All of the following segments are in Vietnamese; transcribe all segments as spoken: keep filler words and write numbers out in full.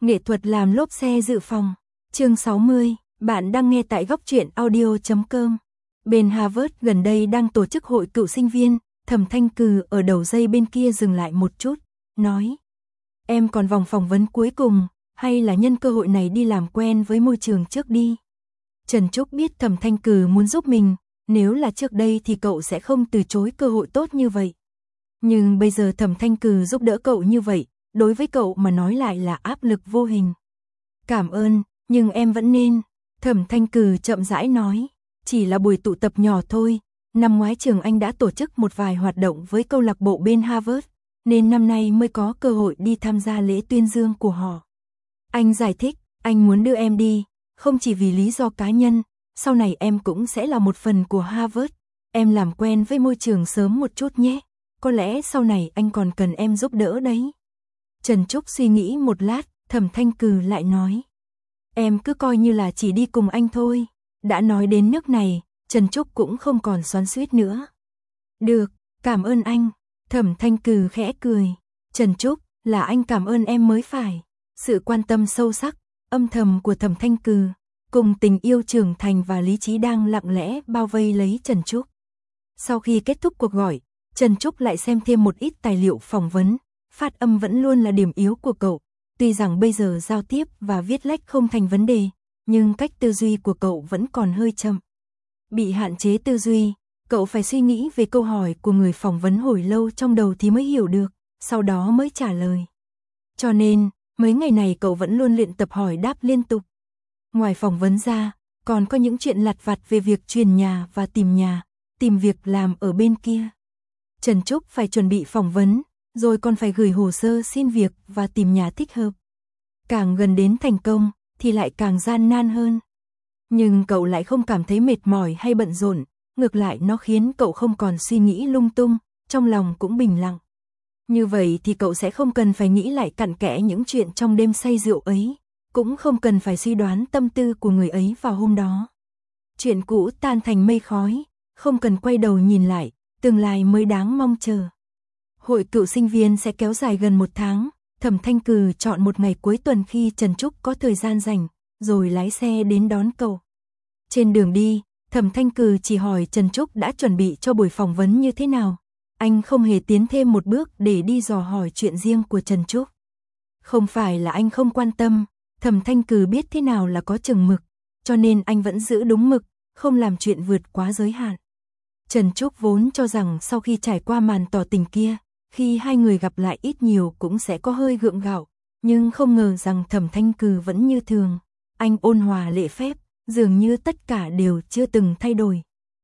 Nghệ thuật làm lốp xe dự phòng. Chương sáu mươi, bạn đang nghe tại góc truyện audio chấm com. Bên Harvard gần đây đang tổ chức hội cựu sinh viên, Thẩm Thanh Cừ ở đầu dây bên kia dừng lại một chút, nói: "Em còn vòng phỏng vấn cuối cùng, hay là nhân cơ hội này đi làm quen với môi trường trước đi?" Trần Trúc biết Thẩm Thanh Cừ muốn giúp mình, nếu là trước đây thì cậu sẽ không từ chối cơ hội tốt như vậy. Nhưng bây giờ Thẩm Thanh Cừ giúp đỡ cậu như vậy, đối với cậu mà nói lại là áp lực vô hình. "Cảm ơn, nhưng em vẫn nên." Thẩm Thanh Cừ chậm rãi nói, "Chỉ là buổi tụ tập nhỏ thôi, năm ngoái trường anh đã tổ chức một vài hoạt động với câu lạc bộ bên Harvard, nên năm nay mới có cơ hội đi tham gia lễ tuyên dương của họ." Anh giải thích, anh muốn đưa em đi, không chỉ vì lý do cá nhân, sau này em cũng sẽ là một phần của Harvard, em làm quen với môi trường sớm một chút nhé, có lẽ sau này anh còn cần em giúp đỡ đấy. Trần Trúc suy nghĩ một lát, Thẩm Thanh Cừ lại nói: "Em cứ coi như là chỉ đi cùng anh thôi." Đã nói đến nước này, Trần Trúc cũng không còn xoắn xuýt nữa. "Được, cảm ơn anh." Thẩm Thanh Cừ khẽ cười. "Trần Trúc, là anh cảm ơn em mới phải." Sự quan tâm sâu sắc, âm thầm của Thẩm Thanh Cừ, cùng tình yêu trưởng thành và lý trí đang lặng lẽ bao vây lấy Trần Trúc. Sau khi kết thúc cuộc gọi, Trần Trúc lại xem thêm một ít tài liệu phỏng vấn. Phát âm vẫn luôn là điểm yếu của cậu, tuy rằng bây giờ giao tiếp và viết lách không thành vấn đề, nhưng cách tư duy của cậu vẫn còn hơi chậm. Bị hạn chế tư duy, cậu phải suy nghĩ về câu hỏi của người phỏng vấn hồi lâu trong đầu thì mới hiểu được, sau đó mới trả lời. Cho nên, mấy ngày này cậu vẫn luôn luyện tập hỏi đáp liên tục. Ngoài phỏng vấn ra, còn có những chuyện lặt vặt về việc chuyển nhà và tìm nhà, tìm việc làm ở bên kia. Trần Trúc phải chuẩn bị phỏng vấn, rồi còn phải gửi hồ sơ xin việc và tìm nhà thích hợp. Càng gần đến thành công, thì lại càng gian nan hơn. Nhưng cậu lại không cảm thấy mệt mỏi hay bận rộn, ngược lại nó khiến cậu không còn suy nghĩ lung tung, trong lòng cũng bình lặng. Như vậy thì cậu sẽ không cần phải nghĩ lại cặn kẽ những chuyện trong đêm say rượu ấy, cũng không cần phải suy đoán tâm tư của người ấy vào hôm đó. Chuyện cũ tan thành mây khói, không cần quay đầu nhìn lại, tương lai mới đáng mong chờ. Hội cựu sinh viên sẽ kéo dài gần một tháng, Thẩm Thanh Cừ chọn một ngày cuối tuần khi Trần Trúc có thời gian rảnh, rồi lái xe đến đón cậu. Trên đường đi, Thẩm Thanh Cừ chỉ hỏi Trần Trúc đã chuẩn bị cho buổi phỏng vấn như thế nào. Anh không hề tiến thêm một bước để đi dò hỏi chuyện riêng của Trần Trúc. Không phải là anh không quan tâm, Thẩm Thanh Cừ biết thế nào là có chừng mực, cho nên anh vẫn giữ đúng mực, không làm chuyện vượt quá giới hạn. Trần Trúc vốn cho rằng sau khi trải qua màn tỏ tình kia, khi hai người gặp lại ít nhiều cũng sẽ có hơi gượng gạo, nhưng không ngờ rằng Thẩm Thanh Cừ vẫn như thường. Anh ôn hòa lễ phép, dường như tất cả đều chưa từng thay đổi.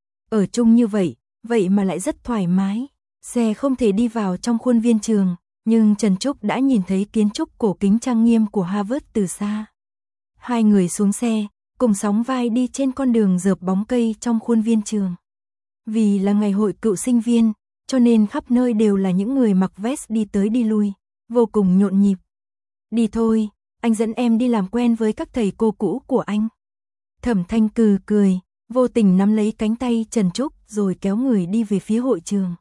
Ở chung như vậy, vậy mà lại rất thoải mái. Xe không thể đi vào trong khuôn viên trường, nhưng Trần Trúc đã nhìn thấy kiến trúc cổ kính trang nghiêm của Harvard từ xa. Hai người xuống xe, cùng sóng vai đi trên con đường rợp bóng cây trong khuôn viên trường. Vì là ngày hội cựu sinh viên, cho nên khắp nơi đều là những người mặc vest đi tới đi lui, vô cùng nhộn nhịp. "Đi thôi, anh dẫn em đi làm quen với các thầy cô cũ của anh." Thẩm Thanh Cừ cười, vô tình nắm lấy cánh tay Trần Trúc rồi kéo người đi về phía hội trường.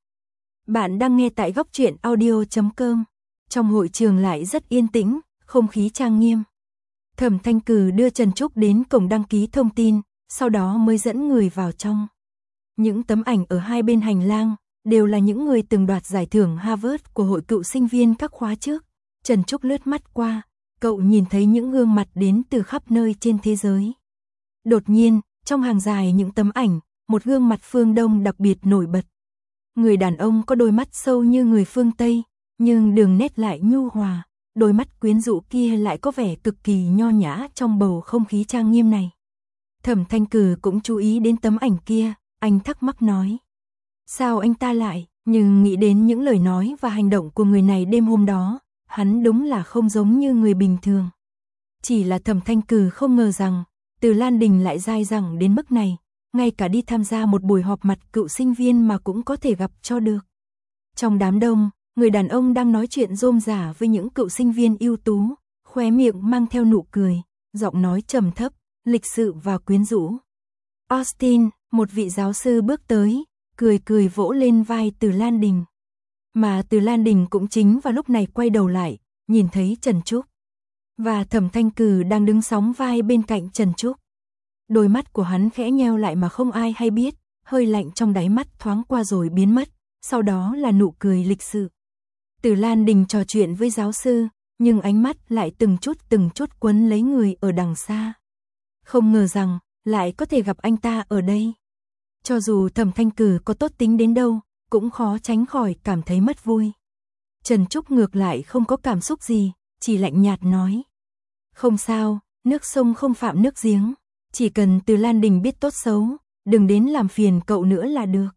Bạn đang nghe tại góc truyện audio chấm com. Trong hội trường lại rất yên tĩnh, không khí trang nghiêm. Thẩm Thanh Cừ đưa Trần Trúc đến cổng đăng ký thông tin, sau đó mới dẫn người vào trong. Những tấm ảnh ở hai bên hành lang đều là những người từng đoạt giải thưởng Harvard của hội cựu sinh viên các khóa trước. Trần Trúc lướt mắt qua, cậu nhìn thấy những gương mặt đến từ khắp nơi trên thế giới. Đột nhiên, trong hàng dài những tấm ảnh, một gương mặt phương Đông đặc biệt nổi bật. Người đàn ông có đôi mắt sâu như người phương Tây, nhưng đường nét lại nhu hòa, đôi mắt quyến rũ kia lại có vẻ cực kỳ nho nhã trong bầu không khí trang nghiêm này. Thẩm Thanh Cừ cũng chú ý đến tấm ảnh kia, anh thắc mắc nói: "Sao anh ta lại?" Nhưng nghĩ đến những lời nói và hành động của người này đêm hôm đó, hắn đúng là không giống như người bình thường. Chỉ là Thẩm Thanh Cừ không ngờ rằng, Từ Lan Đình lại dai dẳng đến mức này, ngay cả đi tham gia một buổi họp mặt cựu sinh viên mà cũng có thể gặp cho được. Trong đám đông, người đàn ông đang nói chuyện rôm rả với những cựu sinh viên ưu tú, khóe miệng mang theo nụ cười, giọng nói trầm thấp, lịch sự và quyến rũ. Austin, một vị giáo sư bước tới, cười cười vỗ lên vai Từ Lan Đình. Mà Từ Lan Đình cũng chính vào lúc này quay đầu lại, nhìn thấy Trần Trúc. Và Thẩm Thanh Cừ đang đứng sóng vai bên cạnh Trần Trúc. Đôi mắt của hắn khẽ nheo lại mà không ai hay biết, hơi lạnh trong đáy mắt thoáng qua rồi biến mất, sau đó là nụ cười lịch sự. Từ Lan Đình trò chuyện với giáo sư, nhưng ánh mắt lại từng chút từng chút quấn lấy người ở đằng xa. Không ngờ rằng, lại có thể gặp anh ta ở đây. Cho dù Thẩm Thanh Cừ có tốt tính đến đâu, cũng khó tránh khỏi cảm thấy mất vui. Trần Trúc ngược lại không có cảm xúc gì, chỉ lạnh nhạt nói. Không sao, nước sông không phạm nước giếng, chỉ cần Từ Lan Đình biết tốt xấu, đừng đến làm phiền cậu nữa là được.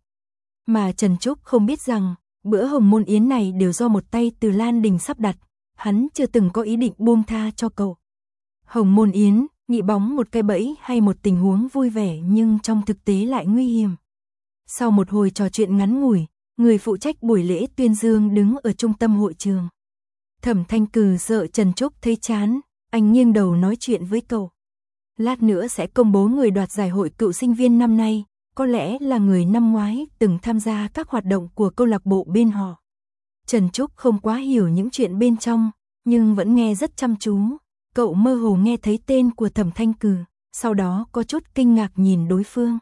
Mà Trần Trúc không biết rằng, bữa hồng môn yến này đều do một tay Từ Lan Đình sắp đặt, hắn chưa từng có ý định buông tha cho cậu. Hồng môn yến, nghị bóng một cái bẫy hay một tình huống vui vẻ nhưng trong thực tế lại nguy hiểm. Sau một hồi trò chuyện ngắn ngủi, người phụ trách buổi lễ tuyên dương đứng ở trung tâm hội trường. Thẩm Thanh Cừ sợ Trần Trúc thấy chán, anh nghiêng đầu nói chuyện với cậu. Lát nữa sẽ công bố người đoạt giải hội cựu sinh viên năm nay, có lẽ là người năm ngoái từng tham gia các hoạt động của câu lạc bộ bên họ. Trần Trúc không quá hiểu những chuyện bên trong, nhưng vẫn nghe rất chăm chú. Cậu mơ hồ nghe thấy tên của Thẩm Thanh Cừ, sau đó có chút kinh ngạc nhìn đối phương.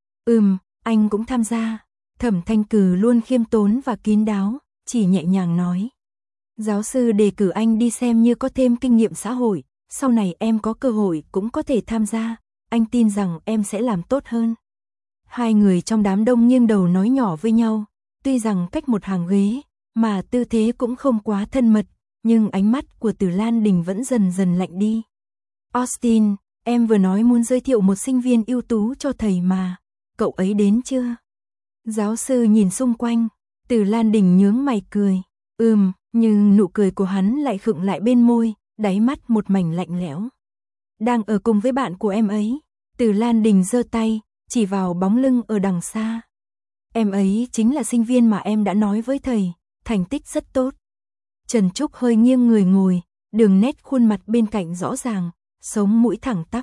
Ừm, anh cũng tham gia. Thẩm Thanh Cừ luôn khiêm tốn và kín đáo, chỉ nhẹ nhàng nói. Giáo sư đề cử anh đi xem như có thêm kinh nghiệm xã hội, sau này em có cơ hội cũng có thể tham gia, anh tin rằng em sẽ làm tốt hơn. Hai người trong đám đông nghiêng đầu nói nhỏ với nhau, tuy rằng cách một hàng ghế, mà tư thế cũng không quá thân mật, nhưng ánh mắt của Từ Lan Đình vẫn dần dần lạnh đi. Austin, em vừa nói muốn giới thiệu một sinh viên ưu tú cho thầy mà, cậu ấy đến chưa? Giáo sư nhìn xung quanh, Từ Lan Đình nhướng mày cười, ừm, nhưng nụ cười của hắn lại khựng lại bên môi, đáy mắt một mảnh lạnh lẽo. Đang ở cùng với bạn của em ấy. Từ Lan Đình giơ tay, chỉ vào bóng lưng ở đằng xa. Em ấy chính là sinh viên mà em đã nói với thầy, thành tích rất tốt. Trần Trúc hơi nghiêng người ngồi, đường nét khuôn mặt bên cạnh rõ ràng, sống mũi thẳng tắp.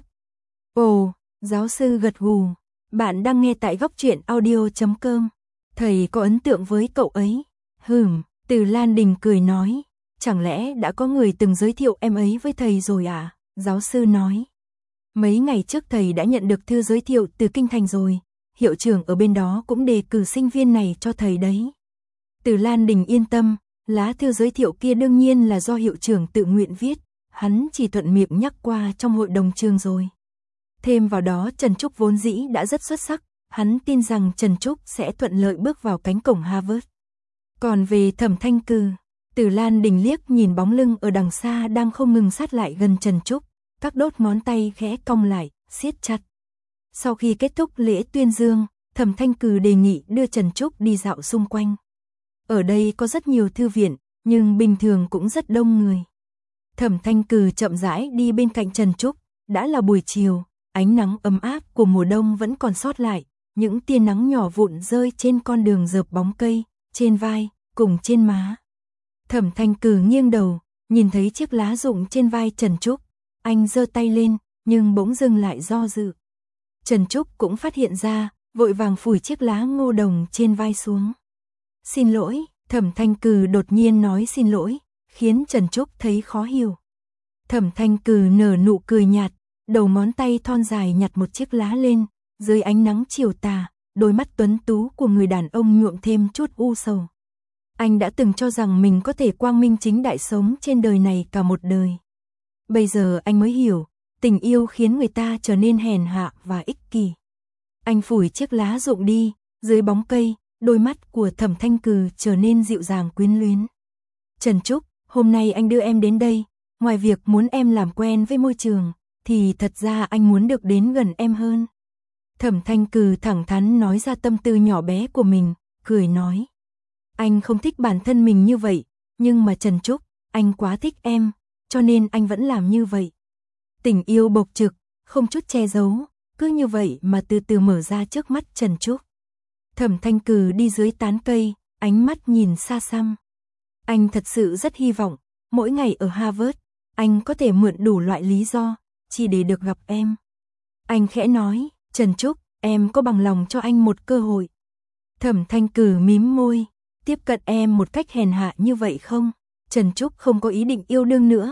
Ồ, giáo sư gật gù, bạn đang nghe tại góc truyện audio chấm com. Thầy có ấn tượng với cậu ấy. Hừm, Từ Lan Đình cười nói, chẳng lẽ đã có người từng giới thiệu em ấy với thầy rồi à? Giáo sư nói. Mấy ngày trước thầy đã nhận được thư giới thiệu từ Kinh Thành rồi, hiệu trưởng ở bên đó cũng đề cử sinh viên này cho thầy đấy. Từ Lan Đình yên tâm, lá thư giới thiệu kia đương nhiên là do hiệu trưởng tự nguyện viết, hắn chỉ thuận miệng nhắc qua trong hội đồng trường rồi. Thêm vào đó Trần Trúc vốn dĩ đã rất xuất sắc, hắn tin rằng Trần Trúc sẽ thuận lợi bước vào cánh cổng Harvard. Còn về Thẩm Thanh Cừ, Từ Lan Đình liếc nhìn bóng lưng ở đằng xa đang không ngừng sát lại gần Trần Trúc, các đốt ngón tay khẽ cong lại, siết chặt. Sau khi kết thúc lễ tuyên dương, Thẩm Thanh Cừ đề nghị đưa Trần Trúc đi dạo xung quanh. Ở đây có rất nhiều thư viện, nhưng bình thường cũng rất đông người. Thẩm Thanh Cừ chậm rãi đi bên cạnh Trần Trúc, đã là buổi chiều, ánh nắng ấm áp của mùa đông vẫn còn sót lại, những tia nắng nhỏ vụn rơi trên con đường rợp bóng cây, trên vai, cùng trên má. Thẩm Thanh Cừ nghiêng đầu, nhìn thấy chiếc lá rụng trên vai Trần Trúc, anh giơ tay lên, nhưng bỗng dưng lại do dự. Trần Trúc cũng phát hiện ra, vội vàng phủi chiếc lá ngô đồng trên vai xuống. Xin lỗi, Thẩm Thanh Cừ đột nhiên nói xin lỗi, khiến Trần Trúc thấy khó hiểu. Thẩm Thanh Cừ nở nụ cười nhạt, đầu ngón tay thon dài nhặt một chiếc lá lên, dưới ánh nắng chiều tà, đôi mắt tuấn tú của người đàn ông nhuộm thêm chút u sầu. Anh đã từng cho rằng mình có thể quang minh chính đại sống trên đời này cả một đời. Bây giờ anh mới hiểu, tình yêu khiến người ta trở nên hèn hạ và ích kỷ. Anh phủi chiếc lá rụng đi, dưới bóng cây, đôi mắt của Thẩm Thanh Cừ trở nên dịu dàng quyến luyến. Trần Trúc, hôm nay anh đưa em đến đây, ngoài việc muốn em làm quen với môi trường, thì thật ra anh muốn được đến gần em hơn. Thẩm Thanh Cừ thẳng thắn nói ra tâm tư nhỏ bé của mình, cười nói. Anh không thích bản thân mình như vậy, nhưng mà Trần Trúc, anh quá thích em, cho nên anh vẫn làm như vậy. Tình yêu bộc trực, không chút che giấu, cứ như vậy mà từ từ mở ra trước mắt Trần Trúc. Thẩm Thanh Cừ đi dưới tán cây, ánh mắt nhìn xa xăm. Anh thật sự rất hy vọng, mỗi ngày ở Harvard, anh có thể mượn đủ loại lý do, chỉ để được gặp em. Anh khẽ nói, Trần Trúc, em có bằng lòng cho anh một cơ hội? Thẩm Thanh Cừ mím môi, tiếp cận em một cách hèn hạ như vậy không? Trần Trúc không có ý định yêu đương nữa,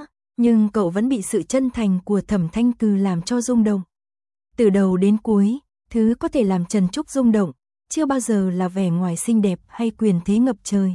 Nhưng cậu vẫn bị sự chân thành của Thẩm Thanh Cừ làm cho rung động. Từ đầu đến cuối, thứ có thể làm Trần Trúc rung động, chưa bao giờ là vẻ ngoài xinh đẹp hay quyền thế ngập trời,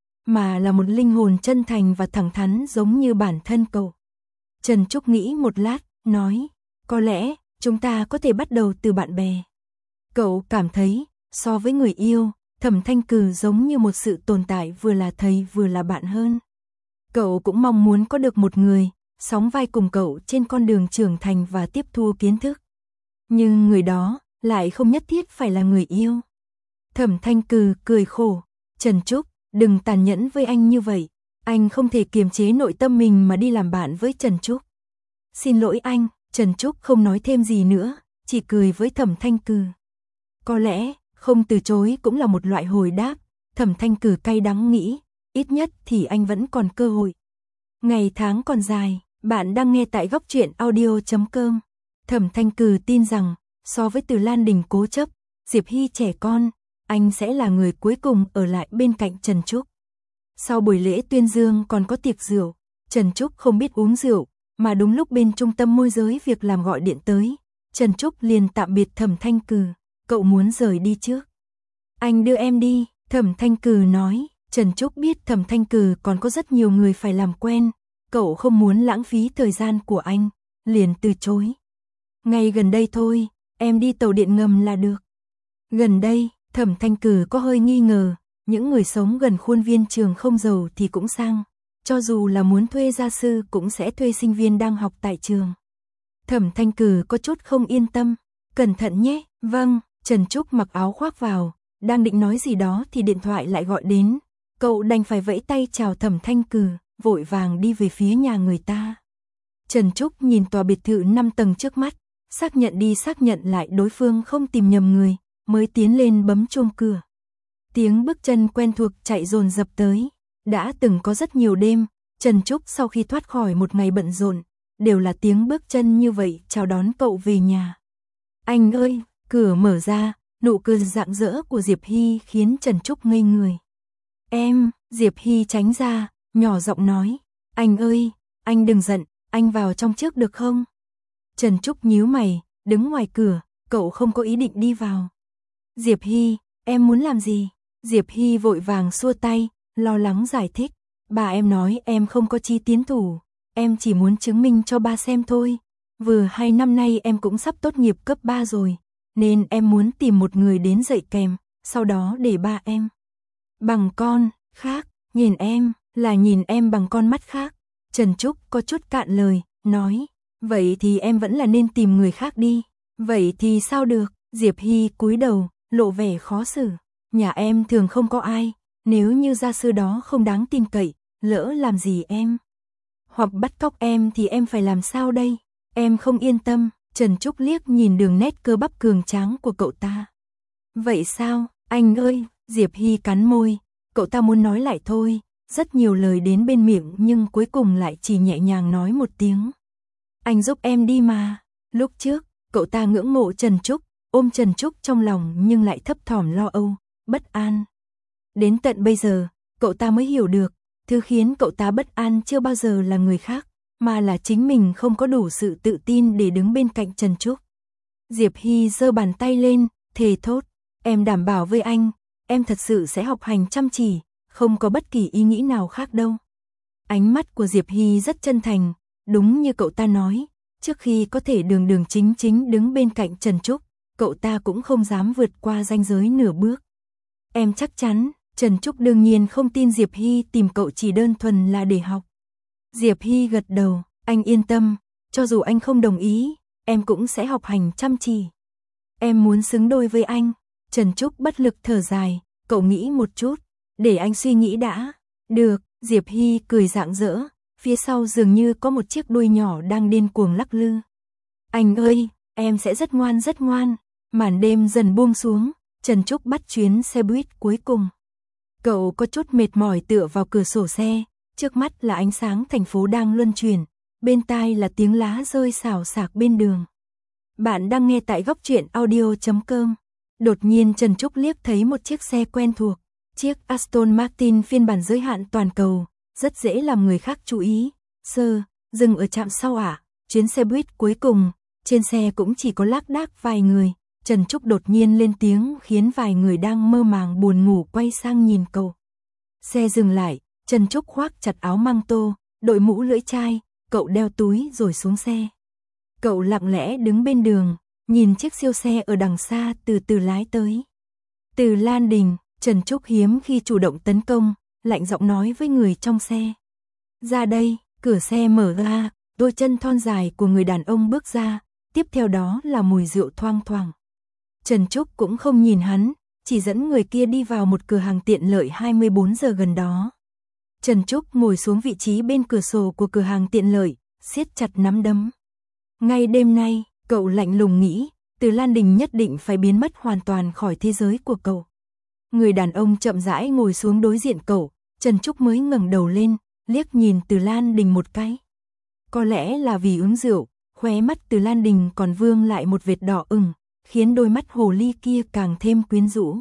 mà là một linh hồn chân thành và thẳng thắn giống như bản thân cậu. Trần Trúc nghĩ một lát, nói, có lẽ, chúng ta có thể bắt đầu từ bạn bè. Cậu cảm thấy, so với người yêu, Thẩm Thanh Cừ giống như một sự tồn tại vừa là thầy vừa là bạn hơn. Cậu cũng mong muốn có được một người, sóng vai cùng cậu trên con đường trưởng thành và tiếp thu kiến thức. Nhưng người đó, lại không nhất thiết phải là người yêu. Thẩm Thanh Cừ cười khổ, Trần Trúc, đừng tàn nhẫn với anh như vậy, anh không thể kiềm chế nội tâm mình mà đi làm bạn với Trần Trúc. Xin lỗi anh, Trần Trúc không nói thêm gì nữa, chỉ cười với Thẩm Thanh Cừ. Có lẽ, không từ chối cũng là một loại hồi đáp, Thẩm Thanh Cừ cay đắng nghĩ, ít nhất thì anh vẫn còn cơ hội. Ngày tháng còn dài, bạn đang nghe tại góc truyện audio chấm com. Thẩm Thanh Cừ tin rằng, so với Từ Lan Đình cố chấp, Diệp Hy trẻ con, anh sẽ là người cuối cùng ở lại bên cạnh Trần Trúc. Sau buổi lễ tuyên dương còn có tiệc rượu, Trần Trúc không biết uống rượu, mà đúng lúc bên trung tâm môi giới việc làm gọi điện tới, Trần Trúc liền tạm biệt Thẩm Thanh Cừ, cậu muốn rời đi trước. Anh đưa em đi, Thẩm Thanh Cừ nói, Trần Trúc biết Thẩm Thanh Cừ còn có rất nhiều người phải làm quen, cậu không muốn lãng phí thời gian của anh, liền từ chối. Ngay gần đây thôi, em đi tàu điện ngầm là được. Gần đây, Thẩm Thanh Cừ có hơi nghi ngờ, những người sống gần khuôn viên trường không giàu thì cũng sang, cho dù là muốn thuê gia sư cũng sẽ thuê sinh viên đang học tại trường. Thẩm Thanh Cừ có chút không yên tâm, cẩn thận nhé, vâng, Trần Trúc mặc áo khoác vào, đang định nói gì đó thì điện thoại lại gọi đến, cậu đành phải vẫy tay chào Thẩm Thanh Cừ, vội vàng đi về phía nhà người ta. Trần Trúc nhìn tòa biệt thự năm tầng trước mắt, xác nhận đi xác nhận lại đối phương không tìm nhầm người, mới tiến lên bấm chuông cửa. Tiếng bước chân quen thuộc chạy dồn dập tới, đã từng có rất nhiều đêm, Trần Trúc sau khi thoát khỏi một ngày bận rộn, đều là tiếng bước chân như vậy chào đón cậu về nhà. Anh ơi, cửa mở ra, nụ cười rạng rỡ của Diệp Hy khiến Trần Trúc ngây người. Em, Diệp Hy tránh ra, nhỏ giọng nói, anh ơi, anh đừng giận, anh vào trong trước được không? Trần Trúc nhíu mày, đứng ngoài cửa, cậu không có ý định đi vào. Diệp Hy, em muốn làm gì? Diệp Hy vội vàng xua tay, lo lắng giải thích, bà em nói em không có chí tiến thủ, em chỉ muốn chứng minh cho ba xem thôi. Vừa hay năm nay em cũng sắp tốt nghiệp cấp ba rồi, nên em muốn tìm một người đến dạy kèm, sau đó để ba em bằng con khác, nhìn em, là nhìn em bằng con mắt khác. Trần Trúc có chút cạn lời, nói, vậy thì em vẫn là nên tìm người khác đi. Vậy thì sao được? Diệp Hy cúi đầu, lộ vẻ khó xử. Nhà em thường không có ai, nếu như gia sư đó không đáng tin cậy, lỡ làm gì em hoặc bắt cóc em thì em phải làm sao đây? Em không yên tâm. Trần Trúc liếc nhìn đường nét cơ bắp cường tráng của cậu ta. Vậy sao, anh ơi? Diệp Hy cắn môi, cậu ta muốn nói lại thôi, rất nhiều lời đến bên miệng nhưng cuối cùng lại chỉ nhẹ nhàng nói một tiếng. Anh giúp em đi mà. Lúc trước, cậu ta ngưỡng mộ Trần Trúc, ôm Trần Trúc trong lòng nhưng lại thấp thỏm lo âu, bất an. Đến tận bây giờ, cậu ta mới hiểu được, thứ khiến cậu ta bất an chưa bao giờ là người khác, mà là chính mình không có đủ sự tự tin để đứng bên cạnh Trần Trúc. Diệp Hy giơ bàn tay lên, thề thốt, em đảm bảo với anh, em thật sự sẽ học hành chăm chỉ, không có bất kỳ ý nghĩ nào khác đâu. Ánh mắt của Diệp Hy rất chân thành, đúng như cậu ta nói, trước khi có thể đường đường chính chính đứng bên cạnh Trần Trúc, cậu ta cũng không dám vượt qua ranh giới nửa bước. Em chắc chắn, Trần Trúc đương nhiên không tin Diệp Hy tìm cậu chỉ đơn thuần là để học. Diệp Hy gật đầu, anh yên tâm, cho dù anh không đồng ý, em cũng sẽ học hành chăm chỉ. Em muốn xứng đôi với anh. Trần Trúc bất lực thở dài, cậu nghĩ một chút, để anh suy nghĩ đã. Được, Diệp Hy cười rạng rỡ, phía sau dường như có một chiếc đuôi nhỏ đang điên cuồng lắc lư. Anh ơi, em sẽ rất ngoan rất ngoan. Màn đêm dần buông xuống, Trần Trúc bắt chuyến xe buýt cuối cùng. Cậu có chút mệt mỏi tựa vào cửa sổ xe, trước mắt là ánh sáng thành phố đang luân chuyển, bên tai là tiếng lá rơi xào xạc bên đường. Bạn đang nghe tại góc truyện audio chấm com. Đột nhiên Trần Trúc liếc thấy một chiếc xe quen thuộc, chiếc Aston Martin phiên bản giới hạn toàn cầu, rất dễ làm người khác chú ý. Sơ, Dừng ở trạm sau ạ, chuyến xe buýt cuối cùng, trên xe cũng chỉ có lác đác vài người. Trần Trúc đột nhiên lên tiếng khiến vài người đang mơ màng buồn ngủ quay sang nhìn cậu. Xe dừng lại, Trần Trúc khoác chặt áo măng tô, đội mũ lưỡi chai, cậu đeo túi rồi xuống xe. Cậu lặng lẽ đứng bên đường, nhìn chiếc siêu xe ở đằng xa từ từ lái tới. Từ Lan Đình, Trần Trúc hiếm khi chủ động tấn công, lạnh giọng nói với người trong xe. Ra đây, cửa xe mở ra, đôi chân thon dài của người đàn ông bước ra, tiếp theo đó là mùi rượu thoang thoảng. Trần Trúc cũng không nhìn hắn, chỉ dẫn người kia đi vào một cửa hàng tiện lợi hai mươi bốn giờ gần đó. Trần Trúc ngồi xuống vị trí bên cửa sổ của cửa hàng tiện lợi, siết chặt nắm đấm. Ngay đêm nay, cậu lạnh lùng nghĩ, Từ Lan Đình nhất định phải biến mất hoàn toàn khỏi thế giới của cậu. Người đàn ông chậm rãi ngồi xuống đối diện cậu, Trần Trúc mới ngẩng đầu lên, liếc nhìn Từ Lan Đình một cái. Có lẽ là vì uống rượu, khóe mắt Từ Lan Đình còn vương lại một vệt đỏ ửng, khiến đôi mắt hồ ly kia càng thêm quyến rũ.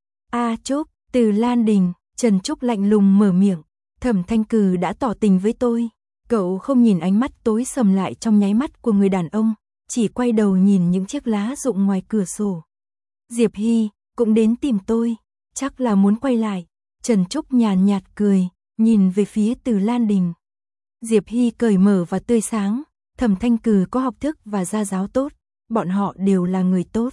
A Trúc, Từ Lan Đình, Trần Trúc lạnh lùng mở miệng, Thẩm Thanh Cừ đã tỏ tình với tôi. Cậu không nhìn ánh mắt tối sầm lại trong nháy mắt của người đàn ông, chỉ quay đầu nhìn những chiếc lá rụng ngoài cửa sổ. Diệp Hy cũng đến tìm tôi, chắc là muốn quay lại. Trần Trúc nhàn nhạt cười, nhìn về phía Từ Lan Đình. Diệp Hy cởi mở và tươi sáng, Thẩm Thanh Cừ có học thức và gia giáo tốt, bọn họ đều là người tốt.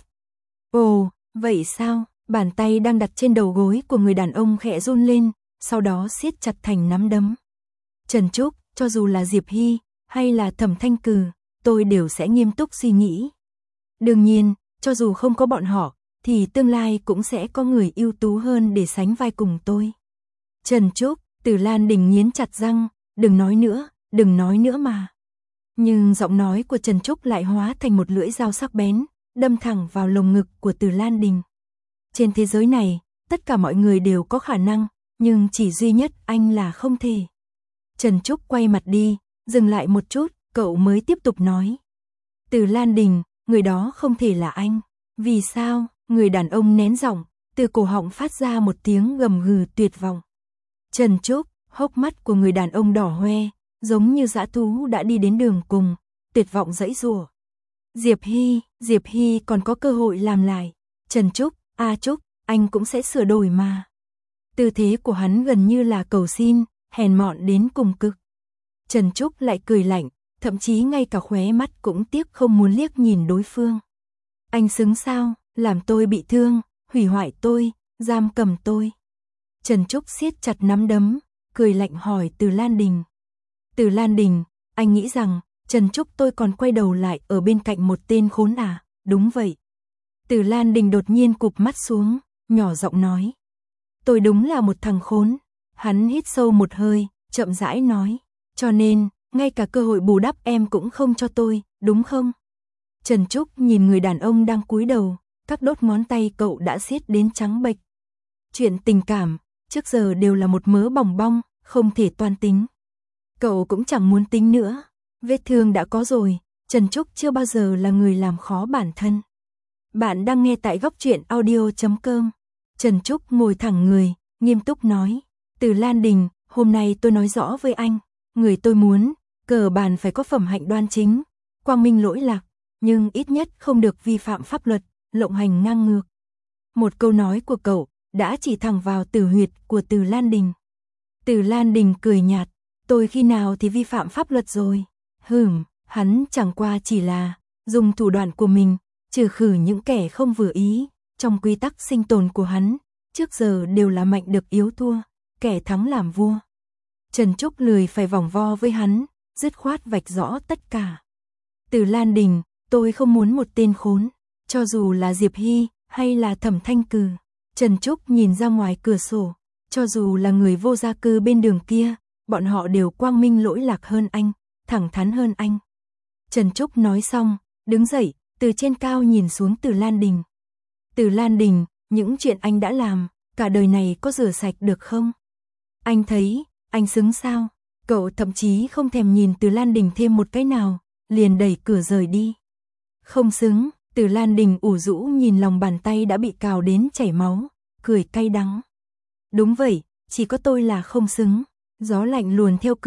Ồ, vậy sao? Bàn tay đang đặt trên đầu gối của người đàn ông khẽ run lên, sau đó siết chặt thành nắm đấm. Trần Trúc, cho dù là Diệp Hy hay là Thẩm Thanh Cừ, tôi đều sẽ nghiêm túc suy nghĩ. Đương nhiên, cho dù không có bọn họ, thì tương lai cũng sẽ có người ưu tú hơn để sánh vai cùng tôi. Trần Trúc, Từ Lan Đình nghiến chặt răng, đừng nói nữa, đừng nói nữa mà. Nhưng giọng nói của Trần Trúc lại hóa thành một lưỡi dao sắc bén, đâm thẳng vào lồng ngực của Từ Lan Đình. Trên thế giới này, tất cả mọi người đều có khả năng, nhưng chỉ duy nhất anh là không thể. Trần Trúc quay mặt đi, dừng lại một chút, cậu mới tiếp tục nói. Từ Lan Đình, người đó không thể là anh. Vì sao? Người đàn ông nén giọng, từ cổ họng phát ra một tiếng gầm gừ tuyệt vọng. Trần Trúc, hốc mắt của người đàn ông đỏ hoe, giống như dã thú đã đi đến đường cùng, tuyệt vọng giãy giụa. Diệp Hy, Diệp Hy còn có cơ hội làm lại. Trần Trúc, A Trúc, anh cũng sẽ sửa đổi mà. Tư thế của hắn gần như là cầu xin, hèn mọn đến cùng cực. Trần Trúc lại cười lạnh, thậm chí ngay cả khóe mắt cũng tiếc không muốn liếc nhìn đối phương. Anh xứng sao, làm tôi bị thương, hủy hoại tôi, giam cầm tôi. Trần Trúc siết chặt nắm đấm, cười lạnh hỏi Từ Lan Đình. Từ Lan Đình, anh nghĩ rằng, Trần Trúc tôi còn quay đầu lại ở bên cạnh một tên khốn à? Đúng vậy. Từ Lan Đình đột nhiên cụp mắt xuống, nhỏ giọng nói. Tôi đúng là một thằng khốn. Hắn hít sâu một hơi, chậm rãi nói. Cho nên, ngay cả cơ hội bù đắp em cũng không cho tôi, đúng không? Trần Trúc nhìn người đàn ông đang cúi đầu, các đốt ngón tay cậu đã siết đến trắng bệch. Chuyện tình cảm, trước giờ đều là một mớ bòng bong, không thể toan tính. Cậu cũng chẳng muốn tính nữa. Vết thương đã có rồi, Trần Trúc chưa bao giờ là người làm khó bản thân. Bạn đang nghe tại góc truyện audio chấm com. Trần Trúc ngồi thẳng người, nghiêm túc nói. Từ Lan Đình, hôm nay tôi nói rõ với anh. Người tôi muốn, cờ bàn phải có phẩm hạnh đoan chính, quang minh lỗi lạc, nhưng ít nhất không được vi phạm pháp luật, lộng hành ngang ngược. Một câu nói của cậu đã chỉ thẳng vào tử huyệt của Từ Lan Đình. Từ Lan Đình cười nhạt, tôi khi nào thì vi phạm pháp luật rồi? Hừm, hắn chẳng qua chỉ là dùng thủ đoạn của mình, trừ khử những kẻ không vừa ý. Trong quy tắc sinh tồn của hắn, trước giờ đều là mạnh được yếu thua, kẻ thắng làm vua. Trần Trúc lười phải vòng vo với hắn, dứt khoát vạch rõ tất cả. Từ Lan Đình, tôi không muốn một tên khốn, cho dù là Diệp Hy hay là Thẩm Thanh Cừ. Trần Trúc nhìn ra ngoài cửa sổ, cho dù là người vô gia cư bên đường kia, bọn họ đều quang minh lỗi lạc hơn anh, thẳng thắn hơn anh. Trần Trúc nói xong, đứng dậy, từ trên cao nhìn xuống Từ Lan Đình. Từ Lan Đình, những chuyện anh đã làm, cả đời này có rửa sạch được không? Anh thấy, anh xứng sao? Cậu thậm chí không thèm nhìn Từ Lan Đình thêm một cái nào, liền đẩy cửa rời đi. Không xứng, Từ Lan Đình ủ rũ nhìn lòng bàn tay đã bị cào đến chảy máu, cười cay đắng. Đúng vậy, chỉ có tôi là không xứng. Gió lạnh luồn theo cửa,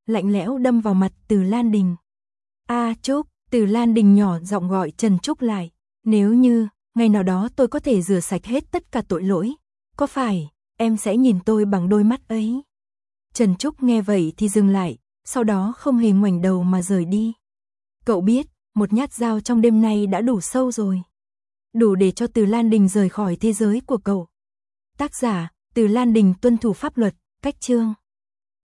lạnh lẽo đâm vào mặt Từ Lan Đình. A Trúc, Từ Lan Đình nhỏ giọng gọi Trần Trúc lại. Nếu như, ngày nào đó tôi có thể rửa sạch hết tất cả tội lỗi, có phải, em sẽ nhìn tôi bằng đôi mắt ấy? Trần Trúc nghe vậy thì dừng lại, sau đó không hề ngoảnh đầu mà rời đi. Cậu biết, một nhát dao trong đêm nay đã đủ sâu rồi. Đủ để cho Từ Lan Đình rời khỏi thế giới của cậu. Tác giả, Từ Lan Đình tuân thủ pháp luật, cách chương.